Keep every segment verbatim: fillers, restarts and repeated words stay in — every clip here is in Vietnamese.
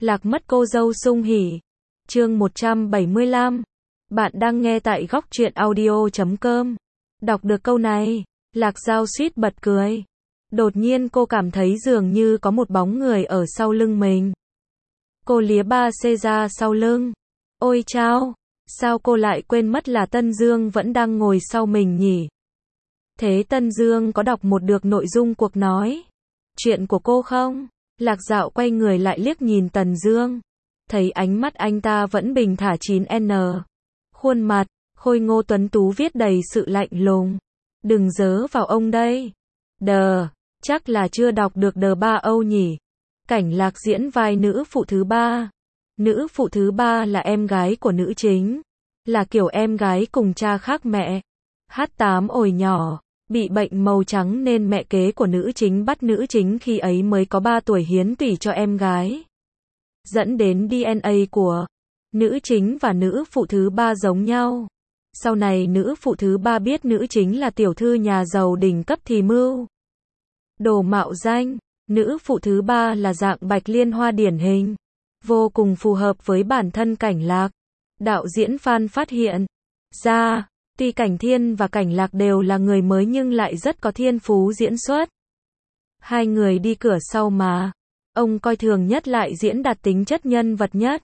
Lạc mất cô dâu sung hỉ. Chương một trăm bảy mươi lăm. Bạn đang nghe tại góc truyện audio chấm com. Đọc được câu này, Lạc Giao suýt bật cười. Đột nhiên cô cảm thấy dường như có một bóng người ở sau lưng mình. Cô lía ba xê ra sau lưng. Ôi chao, sao cô lại quên mất là Tân Dương vẫn đang ngồi sau mình nhỉ? Thế Tân Dương có đọc một được nội dung cuộc nói chuyện của cô không? Lạc Dạo quay người lại liếc nhìn Tần Dương. Thấy ánh mắt anh ta vẫn bình thả chín N. Khuôn mặt, khôi ngô tuấn tú viết đầy sự lạnh lùng. Đừng dớ vào ông đây. Đờ, chắc là chưa đọc được Đờ Ba Âu nhỉ. Cảnh Lạc diễn vai nữ phụ thứ ba. Nữ phụ thứ ba là em gái của nữ chính. Là kiểu em gái cùng cha khác mẹ. H tám ổi nhỏ. Bị bệnh màu trắng nên mẹ kế của nữ chính bắt nữ chính khi ấy mới có ba tuổi hiến tủy cho em gái. Dẫn đến đê en a của nữ chính và nữ phụ thứ ba giống nhau. Sau này nữ phụ thứ ba biết nữ chính là tiểu thư nhà giàu đỉnh cấp thì mưu đồ mạo danh. Nữ phụ thứ ba là dạng bạch liên hoa điển hình, vô cùng phù hợp với bản thân Cảnh Lạc. Đạo diễn Phan phát hiện ra, tuy Cảnh Thiên và Cảnh Lạc đều là người mới nhưng lại rất có thiên phú diễn xuất. Hai người đi cửa sau mà ông coi thường nhất lại diễn đạt tính chất nhân vật nhất.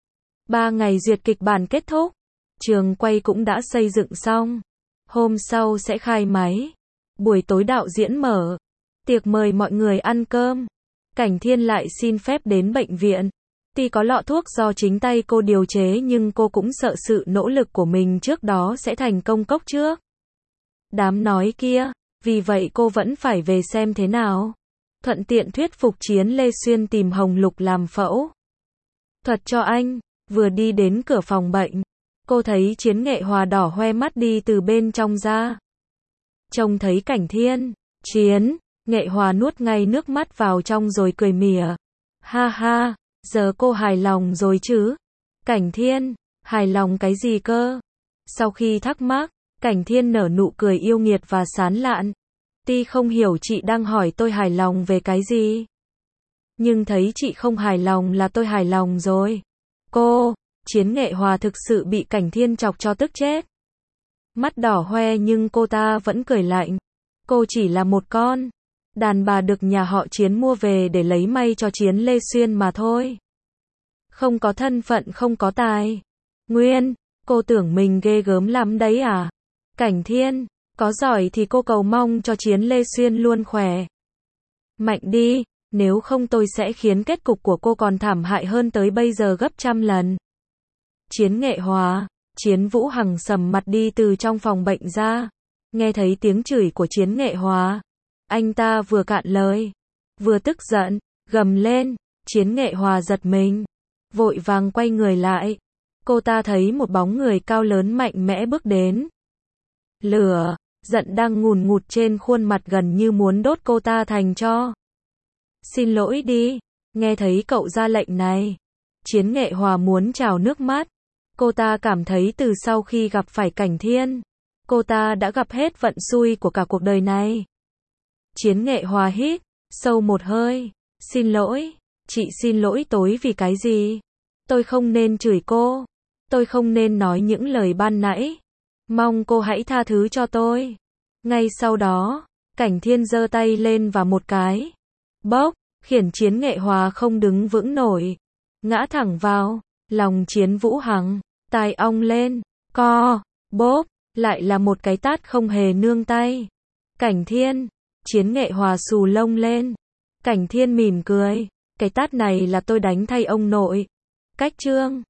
Ba ngày duyệt kịch bản kết thúc, trường quay cũng đã xây dựng xong. Hôm sau sẽ khai máy. Buổi tối đạo diễn mở tiệc mời mọi người ăn cơm. Cảnh Thiên lại xin phép đến bệnh viện. Tuy có lọ thuốc do chính tay cô điều chế nhưng cô cũng sợ sự nỗ lực của mình trước đó sẽ thành công cốc trước đám nói kia. Vì vậy cô vẫn phải về xem thế nào. Thuận tiện thuyết phục Chiến Lê Xuyên tìm Hồng Lục làm phẫu thuật cho anh. Vừa đi đến cửa phòng bệnh, cô thấy Chiến Nghệ Hòa đỏ hoe mắt đi từ bên trong ra. Trông thấy Cảnh Thiên, Chiến Nghệ Hòa nuốt ngay nước mắt vào trong rồi cười mỉa. Ha ha, giờ cô hài lòng rồi chứ? Cảnh Thiên, hài lòng cái gì cơ? Sau khi thắc mắc, Cảnh Thiên nở nụ cười yêu nghiệt và sán lạn. Tuy không hiểu chị đang hỏi tôi hài lòng về cái gì, nhưng thấy chị không hài lòng là tôi hài lòng rồi. Cô, Chiến Nghệ Hòa thực sự bị Cảnh Thiên chọc cho tức chết. Mắt đỏ hoe nhưng cô ta vẫn cười lạnh. Cô chỉ là một con đàn bà được nhà họ Chiến mua về để lấy may cho Chiến Lê Xuyên mà thôi. Không có thân phận, không có tài nguyên, cô tưởng mình ghê gớm lắm đấy à? Cảnh Thiên, có giỏi thì cô cầu mong cho Chiến Lê Xuyên luôn khỏe mạnh đi, nếu không tôi sẽ khiến kết cục của cô còn thảm hại hơn tới bây giờ gấp trăm lần. Chiến Nghệ Hòa, Chiến Vũ Hằng sầm mặt đi từ trong phòng bệnh ra. Nghe thấy tiếng chửi của Chiến Nghệ Hòa, anh ta vừa cạn lời, vừa tức giận, gầm lên. Chiến Nghệ Hòa giật mình, vội vàng quay người lại. Cô ta thấy một bóng người cao lớn mạnh mẽ bước đến. Lửa giận đang ngùn ngụt trên khuôn mặt gần như muốn đốt cô ta thành tro. Xin lỗi đi, nghe thấy cậu ra lệnh này. Chiến Nghệ Hòa muốn trào nước mắt. Cô ta cảm thấy từ sau khi gặp phải Cảnh Thiên, cô ta đã gặp hết vận xui của cả cuộc đời này. Chiến Nghệ Hòa hít sâu một hơi. Xin lỗi, chị xin lỗi tối vì cái gì? Tôi không nên chửi cô. Tôi không nên nói những lời ban nãy. Mong cô hãy tha thứ cho tôi. Ngay sau đó, Cảnh Thiên giơ tay lên và một cái bốc, khiến Chiến Nghệ Hòa không đứng vững nổi. Ngã thẳng vào lòng Chiến Vũ Hằng. Tai ong lên, co, bốp, lại là một cái tát không hề nương tay. Cảnh Thiên, Chiến Nghệ Hòa xù lông lên. Cảnh Thiên mỉm cười. Cái tát này là tôi đánh thay ông nội. Cách chương.